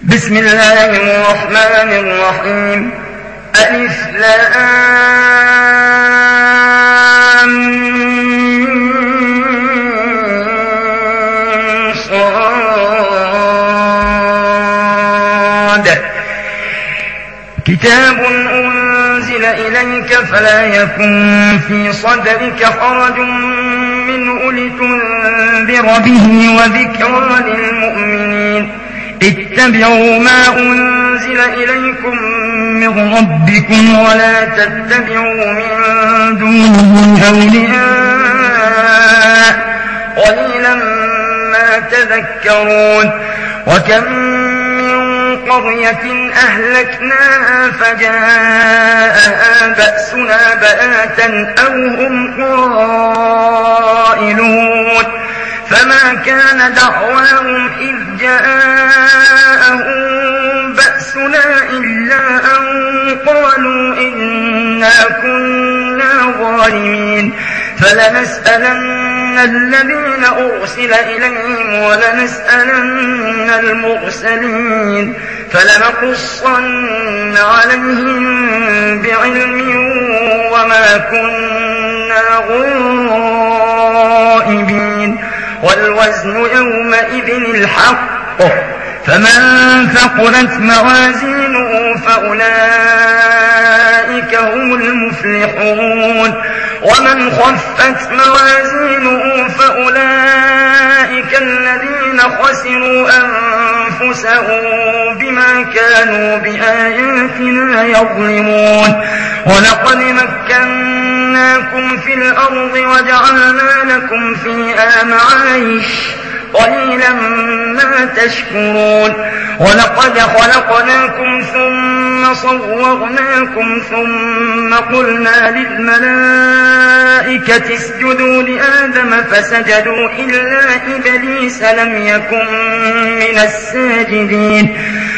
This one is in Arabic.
بسم الله الرحمن الرحيم. ألف لام صاد. كتاب أنزل إليك فلا يكن في صدرك حرج منه لتنذر به وذكرى للمؤمنين. اتبعوا ما أنزل إليكم من ربكم ولا تتبعوا من دونه أولياء قليلا ما تذكرون. وكم من قرية أهلكناها فجاءها بأسنا بياتا أو هم قائلون. فما كان دعواهم إذ جاءهم بأسنا إلا أن قالوا إنا كنا ظالمين. فلنسألن الذين أرسل إليهم ولنسألن المرسلين فلنقصن عليهم بعلم وما كنا غائبين. والوزن يومئذ الحق فمن ثقلت موازينه فأولئك هم المفلحون. ومن خفت موازينه فأولئك الذين خسروا أنفسهم بما كانوا بآياتنا يظلمون. ولقد مكناكم في الأرض وجعلنا لكم فيها معايش قليلا ما تشكرون. ولقد خلقناكم ثم صورناكم ثم قلنا للملائكة اسجدوا لآدم فسجدوا إلا إبليس لم يكن من الساجدين.